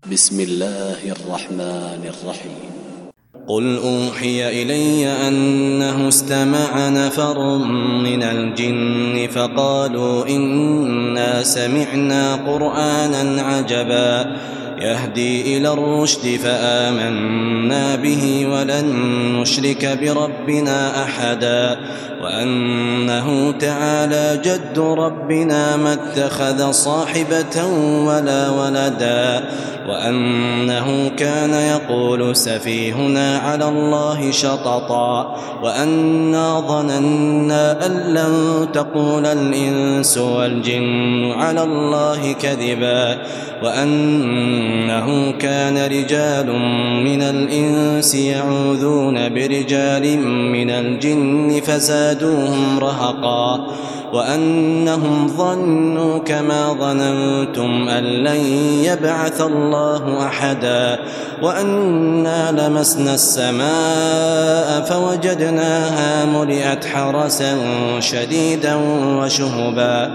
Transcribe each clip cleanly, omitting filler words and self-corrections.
بسم الله الرحمن الرحيم. قل أوحي إلي أنه استمع نفر من الجن فقالوا إنا سمعنا قرآنا عجبا يهدي إلى الرشد فآمنا به ولن نشرك بربنا أحدا وأنه تعالى جد ربنا ما اتخذ صاحبة ولا ولدا وأنه كان يقول سفيهنا على الله شططا وأنا ظننا أن لن تقول الإنس والجن على الله كذبا وأنه كان رجال من الإنس يعوذون برجال من الجن فزادوهم رهقا وأنهم ظنوا كما ظننتم أن لن يبعث الله أحدا وأنا لمسنا السماء فوجدناها ملئت حرسا شديدا وشهبا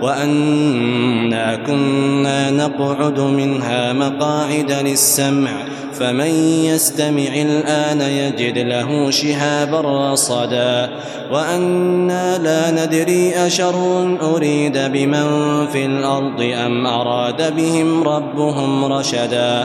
وأنا كنا نقعد منها مقاعد للسمع فمن يستمع الآن يجد له شهابا رصدا وأنا لا ندري أشر أريد بمن في الأرض أم أراد بهم ربهم رشدا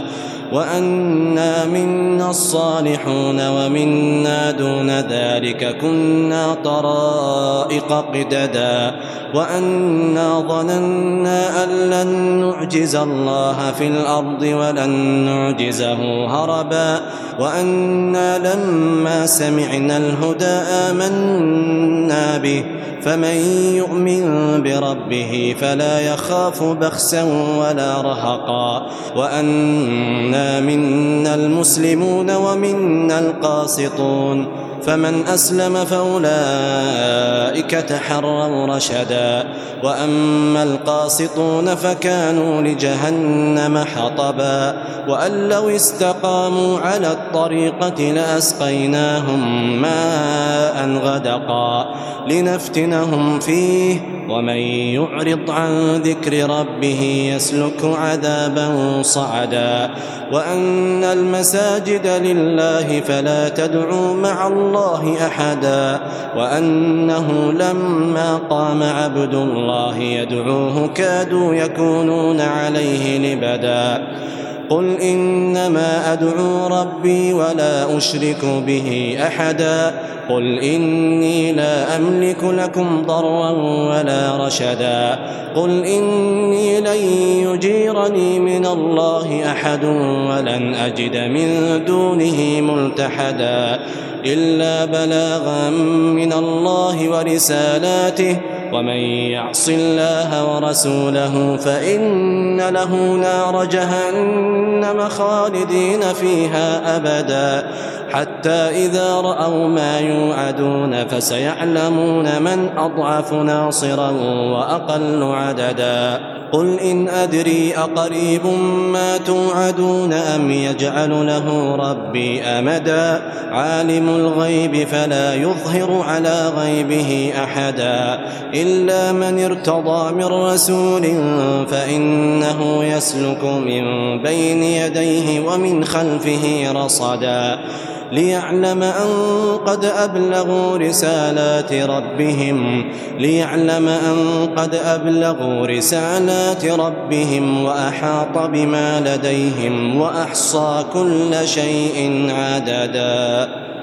وأنا منا الصالحون ومنا دون ذلك كنا طرائق قددا وأنا ظننا أن لن نعجز الله في الأرض ولن نعجزه هربا وأنا لما سمعنا الهدى آمنا به فمن يؤمن بربه فلا يخاف بخسا ولا رهقا وأنا منا المسلمون ومنا القاسطون فمن أسلم فأولئك تحروا رشدا وأما القاسطون فكانوا لجهنم حطبا وأن لو استقاموا على الطريقة لأسقيناهم ماء غدقا لنفتنهم فيه ومن يعرض عن ذكر ربه يسلك عذابا صعدا وأن المساجد لله فلا تدعوا مع الله أحدا وأنه لما قام عبد الله يدعوه كادوا يكونون عليه لبدا قل إنما أدعو ربي ولا أشرك به أحدا قل إني لا أملك لكم ضرا ولا رشدا قل إني لن يجيرني من الله أحد ولن أجد من دونه ملتحدا إلا بلاغا من الله ورسالاته ومن يعص الله ورسوله فإن له نار جهنم خالدين فيها أبدا حتى إذا رأوا ما يوعدون فسيعلمون من أضعف ناصرا وأقل عددا قل إن أدري أقريب ما توعدون أم يجعل له ربي أمدا عالم الغيب فلا يظهر على غيبه أحدا إلا من ارتضى من رسول فإنه يسلك من بين يديه ومن خلفه رصدا ليعلم أن قد أبلغوا رسالات ربهم وأحاط بما لديهم وأحصى كل شيء عددا.